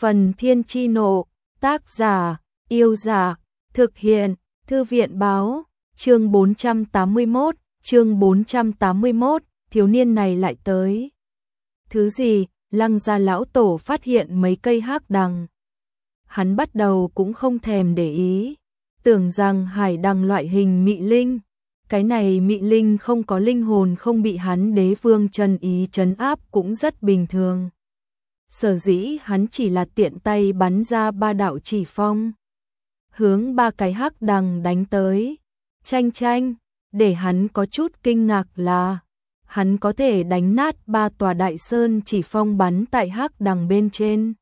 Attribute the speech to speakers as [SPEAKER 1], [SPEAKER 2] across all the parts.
[SPEAKER 1] Phần Thiên Chi Nộ, tác giả, Yêu Giả, thực hiện, Thư viện báo, chương 481, thiếu niên này lại tới. Thứ gì, Lăng gia lão tổ phát hiện mấy cây hác đằng. Hắn bắt đầu cũng không thèm để ý, tưởng rằng hải đằng loại hình mị linh. Cái này mị linh không có linh hồn, không bị hắn đế vương chân ý trấn áp cũng rất bình thường. Sở dĩ hắn chỉ là tiện tay bắn ra 3 đạo chỉ phong, hướng 3 cái hắc đằng đánh tới. Chanh chanh, để hắn có chút kinh ngạc là hắn có thể đánh nát 3 tòa đại sơn chỉ phong bắn tại hắc đằng bên trên,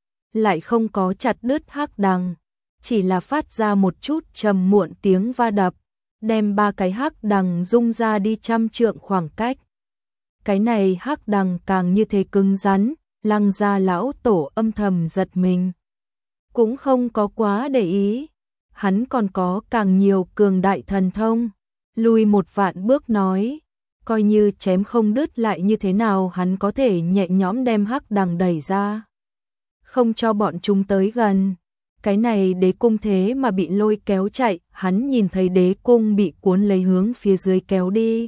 [SPEAKER 1] lại không có chặt đứt hắc đằng, chỉ là phát ra một chút trầm muộn tiếng va đập, đem 3 cái hắc đằng rung ra đi trăm trượng khoảng cách. Cái này hắc đằng càng như thế cứng rắn, Lăng gia lão tổ âm thầm giật mình, cũng không có quá để ý. Hắn còn có càng nhiều cường đại thần thông, lùi 1 vạn bước nói, coi như chém không đứt lại như thế nào hắn có thể nhẹ nhõm đem hắc đằng đẩy ra, không cho bọn chúng tới gần. Cái này đế cung thế mà bị lôi kéo chạy, hắn nhìn thấy đế cung bị cuốn lấy hướng phía dưới kéo đi,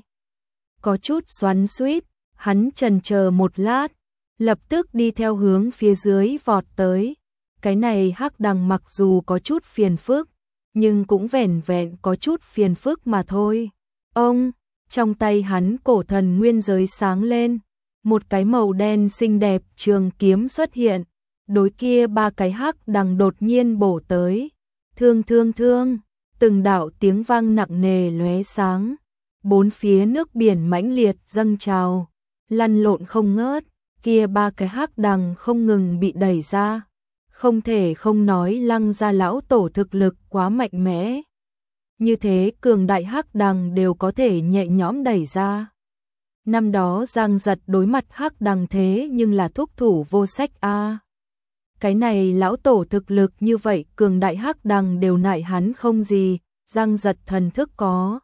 [SPEAKER 1] có chút xoắn xuýt, hắn chần chờ một lát, lập tức đi theo hướng phía dưới vọt tới. Cái này hắc đằng mặc dù có chút phiền phức, nhưng cũng vẻn vẹn có chút phiền phức mà thôi. Ông, trong tay hắn cổ thần nguyên giới sáng lên, một cái màu đen xinh đẹp trường kiếm xuất hiện, đối kia 3 cái hắc đằng đột nhiên bổ tới. Thương thương thương, từng đạo tiếng vang nặng nề lóe sáng, 4 phía nước biển mãnh liệt dâng trào, lăn lộn không ngớt, kia 3 cái hắc đằng không ngừng bị đẩy ra. Không thể không nói Lăng gia lão tổ thực lực quá mạnh mẽ. Như thế cường đại hắc đằng đều có thể nhẹ nhõm đẩy ra. Năm đó Giang Giật đối mặt hắc đằng thế nhưng là thúc thủ vô sách a. Cái này lão tổ thực lực như vậy, cường đại hắc đằng đều nại hắn không gì. Giang Giật thần thức có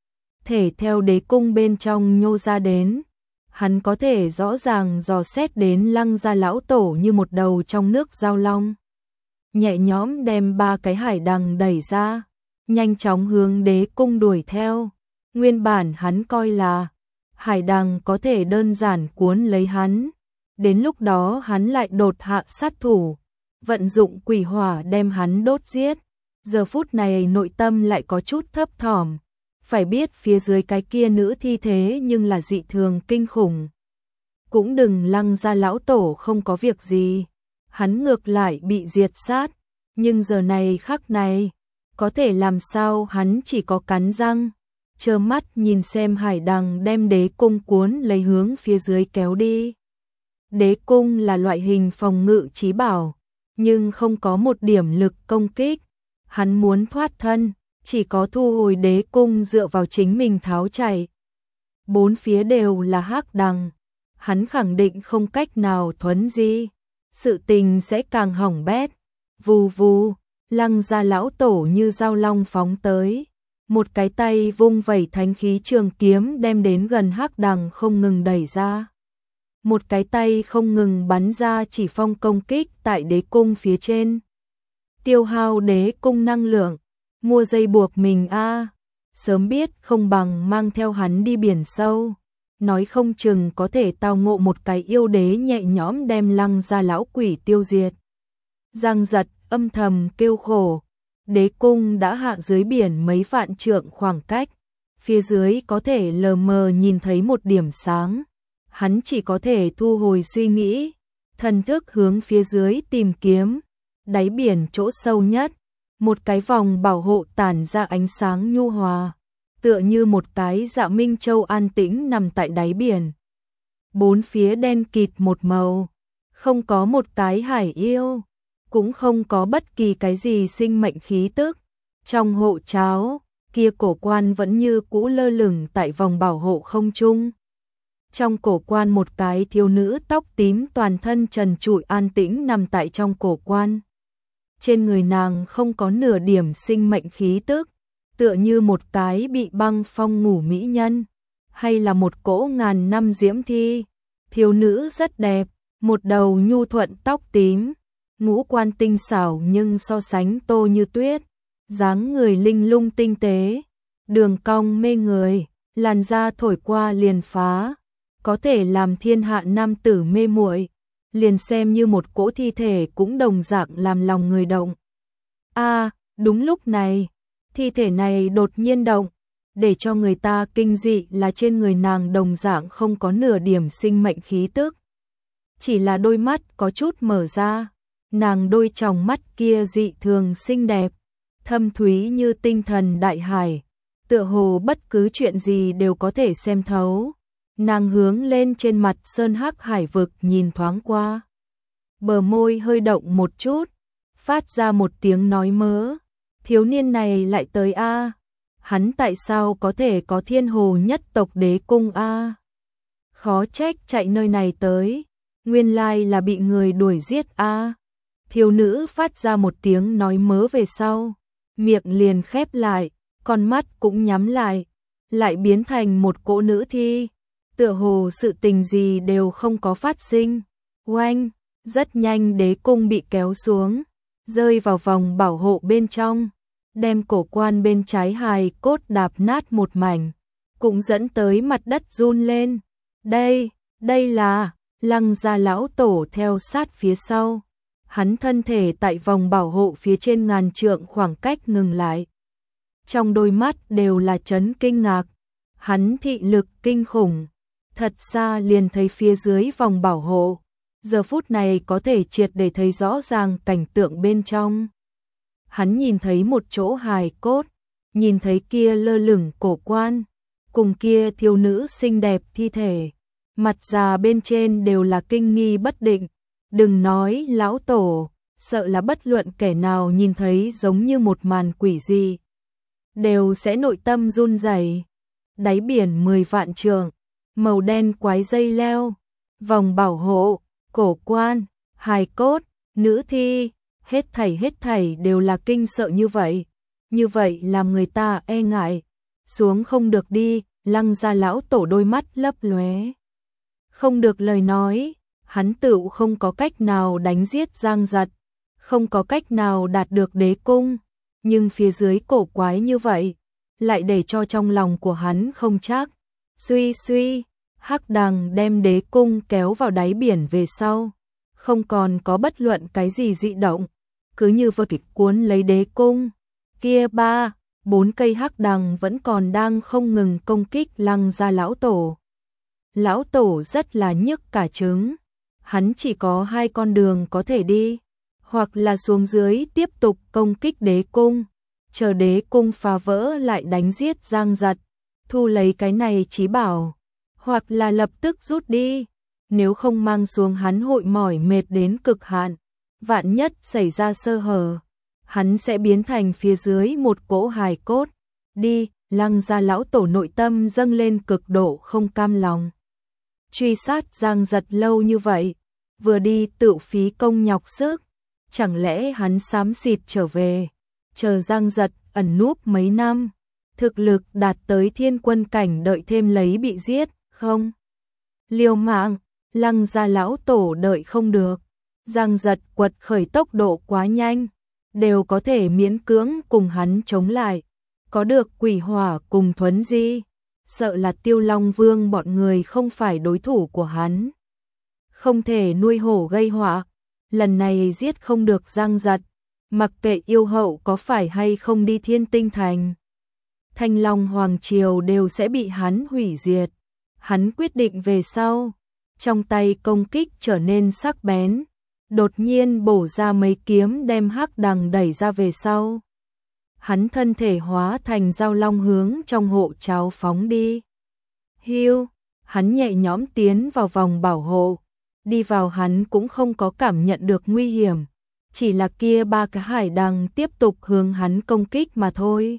[SPEAKER 1] thể theo đế cung bên trong nhô ra đến. Hắn có thể rõ ràng dò xét đến Lăng gia lão tổ như một đầu trong nước giao long, nhẹ nhõm đem 3 cái hải đằng đẩy ra, nhanh chóng hướng đế cung đuổi theo. Nguyên bản hắn coi là hải đằng có thể đơn giản cuốn lấy hắn, đến lúc đó hắn lại đột hạ sát thủ, vận dụng quỷ hỏa đem hắn đốt giết. Giờ phút này nội tâm lại có chút thấp thỏm. Phải biết phía dưới cái kia nữ thi thế nhưng là dị thường kinh khủng. Cũng đừng Lăng gia lão tổ không có việc gì, hắn ngược lại bị diệt sát, nhưng giờ này khắc này, có thể làm sao hắn chỉ có cắn răng, trơ mắt nhìn xem hải đằng đem đế cung cuốn lấy hướng phía dưới kéo đi. Đế cung là loại hình phòng ngự chí bảo, nhưng không có một điểm lực công kích, hắn muốn thoát thân, chỉ có thu hồi đế cung dựa vào chính mình tháo chạy. 4 phía đều là hắc đằng, hắn khẳng định không cách nào thuấn di, sự tình sẽ càng hỏng bét. Vù vù, Lăng gia lão tổ như dao long phóng tới, một cái tay vung vẩy thánh khí trường kiếm đem đến gần hắc đằng không ngừng đẩy ra, một cái tay không ngừng bắn ra chỉ phong công kích tại đế cung phía trên, tiêu hao đế cung năng lượng. Mua dây buộc mình a, sớm biết không bằng mang theo hắn đi biển sâu, nói không chừng có thể tao ngộ một cái yêu đế nhẹ nhõm đem Lăng gia lão quỷ tiêu diệt. Giang Giật âm thầm kêu khổ, đế cung đã hạ dưới biển mấy vạn trượng khoảng cách, phía dưới có thể lờ mờ nhìn thấy một điểm sáng, hắn chỉ có thể thu hồi suy nghĩ, thần thức hướng phía dưới tìm kiếm, đáy biển chỗ sâu nhất. Một cái vòng bảo hộ tản ra ánh sáng nhu hòa, tựa như một cái dạ minh châu an tĩnh nằm tại đáy biển. 4 phía đen kịt một màu, không có một cái hải yêu, cũng không có bất kỳ cái gì sinh mệnh khí tức. Trong hộ cháo, kia cổ quan vẫn như cũ lơ lửng tại vòng bảo hộ không trung. Trong cổ quan một cái thiếu nữ tóc tím toàn thân trần trụi an tĩnh nằm tại trong cổ quan. Trên người nàng không có nửa điểm sinh mệnh khí tức, tựa như một cái bị băng phong ngủ mỹ nhân, hay là một cỗ ngàn năm diễm thi. Thiếu nữ rất đẹp, một đầu nhu thuận tóc tím, ngũ quan tinh xảo nhưng so sánh Tô Như Tuyết, dáng người linh lung tinh tế, đường cong mê người, làn da thổi qua liền phá, có thể làm thiên hạ nam tử mê muội, liền xem như một cỗ thi thể cũng đồng dạng làm lòng người động. Đúng lúc này, thi thể này đột nhiên động, để cho người ta kinh dị là trên người nàng đồng dạng không có nửa điểm sinh mệnh khí tức. Chỉ là đôi mắt có chút mở ra, nàng đôi tròng mắt kia dị thường xinh đẹp, thâm thúy như tinh thần đại hải, tựa hồ bất cứ chuyện gì đều có thể xem thấu. Nàng hướng lên trên mặt sơn hắc hải vực nhìn thoáng qua, bờ môi hơi động một chút, phát ra một tiếng nói mớ. Thiếu niên này lại tới a? Hắn tại sao có thể có Thiên Hồ nhất tộc đế cung a? Khó trách chạy nơi này tới, nguyên lai là bị người đuổi giết a. Thiếu nữ phát ra một tiếng nói mớ về sau, miệng liền khép lại, con mắt cũng nhắm lại biến thành một cỗ nữ thi, tựa hồ sự tình gì đều không có phát sinh. Oanh, rất nhanh đế cung bị kéo xuống, rơi vào vòng bảo hộ bên trong, đem cổ quan bên trái hài cốt đạp nát một mảnh, cũng dẫn tới mặt đất run lên. Đây là Lăng Gia lão tổ theo sát phía sau. Hắn thân thể tại vòng bảo hộ phía trên ngàn trượng khoảng cách ngừng lại. Trong đôi mắt đều là chấn kinh ngạc. Hắn thị lực kinh khủng, thật xa liền thấy phía dưới vòng bảo hộ. Giờ phút này có thể triệt để thấy rõ ràng cảnh tượng bên trong. Hắn nhìn thấy một chỗ hài cốt, nhìn thấy kia lơ lửng cổ quan, cùng kia thiếu nữ xinh đẹp thi thể, mặt già bên trên đều là kinh nghi bất định. Đừng nói lão tổ, sợ là bất luận kẻ nào nhìn thấy giống như một màn quỷ dị, đều sẽ nội tâm run rẩy. Đáy biển 10 vạn trượng, màu đen quái dây leo, vòng bảo hộ, cổ quan, hài cốt, nữ thi, hết thảy đều là kinh sợ như vậy làm người ta e ngại. Xuống không được đi. Lăng Gia lão tổ đôi mắt lấp lóe. Không được lời nói, hắn tự không có cách nào đánh giết Giang Giật, không có cách nào đạt được đế cung, nhưng phía dưới cổ quái như vậy, lại để cho trong lòng của hắn không chắc. Suy, hắc đằng đem đế cung kéo vào đáy biển về sau, không còn có bất luận cái gì dị động, cứ như vơ kịch cuốn lấy đế cung. Kia 3-4 cây hắc đằng vẫn còn đang không ngừng công kích Lăng Gia lão tổ. Lão tổ rất là nhức cả trứng, hắn chỉ có 2 con đường có thể đi, hoặc là xuống dưới tiếp tục công kích đế cung, chờ đế cung phá vỡ lại đánh giết Giang Giật, thu lấy cái này chí bảo, hoặc là lập tức rút đi, nếu không mang xuống hắn hội mỏi mệt đến cực hạn, vạn nhất xảy ra sơ hở, hắn sẽ biến thành phía dưới một cỗ hài cốt. Đi, Lăng Gia lão tổ nội tâm dâng lên cực độ không cam lòng. Truy sát Giang Giật lâu như vậy, vừa đi tự phí công nhọc sức, chẳng lẽ hắn xám xịt trở về, chờ Giang Giật ẩn núp mấy năm, thực lực đạt tới thiên quân cảnh đợi thêm lấy bị giết, không? Liều mạng, Lăng Gia lão tổ đợi không được, Giang Giật quật khởi tốc độ quá nhanh, đều có thể miễn cưỡng cùng hắn chống lại, có được quỷ hỏa cùng thuấn di, sợ là Tiêu Long Vương bọn người không phải đối thủ của hắn. Không thể nuôi hổ gây họa, lần này giết không được Giang Giật, mặc kệ yêu hậu có phải hay không đi Thiên Tinh Thành, Thanh Long Hoàng Triều đều sẽ bị hắn hủy diệt. Hắn quyết định về sau, trong tay công kích trở nên sắc bén, đột nhiên bổ ra mấy kiếm đem hắc đằng đẩy ra về sau. Hắn thân thể hóa thành dao long hướng trong hộ cháo phóng đi. Hiu, hắn nhẹ nhõm tiến vào vòng bảo hộ, đi vào hắn cũng không có cảm nhận được nguy hiểm, chỉ là kia 3 cái hải đằng tiếp tục hướng hắn công kích mà thôi.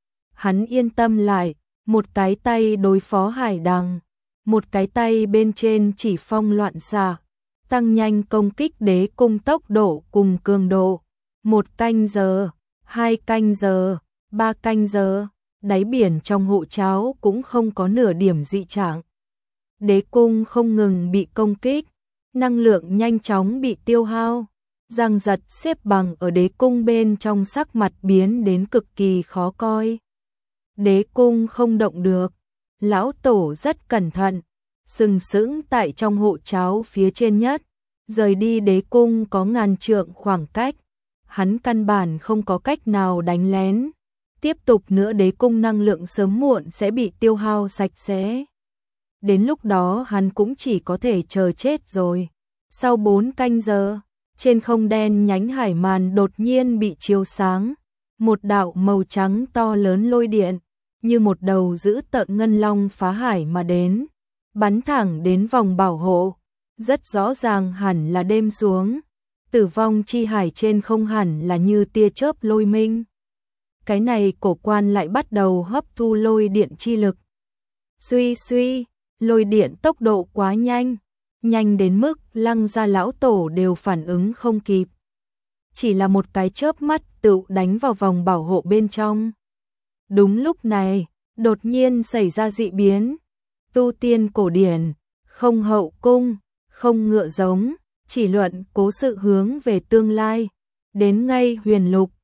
[SPEAKER 1] Hắn yên tâm lại, một cái tay đối phó hải đằng, một cái tay bên trên chỉ phong loạn xạ, tăng nhanh công kích đế cung tốc độ cùng cường độ. 1 canh giờ, 2 canh giờ, 3 canh giờ, đáy biển trong hộ cháo cũng không có nửa điểm dị trạng. Đế cung không ngừng bị công kích, năng lượng nhanh chóng bị tiêu hao. Giang Giật xếp bằng ở đế cung bên trong, sắc mặt biến đến cực kỳ khó coi. Đế cung không động được, lão tổ rất cẩn thận, sừng sững tại trong hộ cháo phía trên nhất, rời đi đế cung có ngàn trượng khoảng cách, hắn căn bản không có cách nào đánh lén. Tiếp tục nữa đế cung năng lượng sớm muộn sẽ bị tiêu hao sạch sẽ. Đến lúc đó hắn cũng chỉ có thể chờ chết rồi. Sau 4 canh giờ, trên không đen nhánh hải màn đột nhiên bị chiếu sáng, một đạo màu trắng to lớn lôi điện, như một đầu dữ tợn ngân long phá hải mà đến, bắn thẳng đến vòng bảo hộ. Rất rõ ràng hẳn là đêm xuống, tử vong chi hải trên không hẳn là như tia chớp lôi minh. Cái này cổ quan lại bắt đầu hấp thu lôi điện chi lực. Suy suy, lôi điện tốc độ quá nhanh, nhanh đến mức Lăng gia lão tổ đều phản ứng không kịp. Chỉ là một cái chớp mắt tự đánh vào vòng bảo hộ bên trong. Đúng lúc này, đột nhiên xảy ra dị biến. Tu tiên cổ điển, không hậu cung, không ngựa giống, chỉ luận cố sự hướng về tương lai. Đến ngay huyền lục,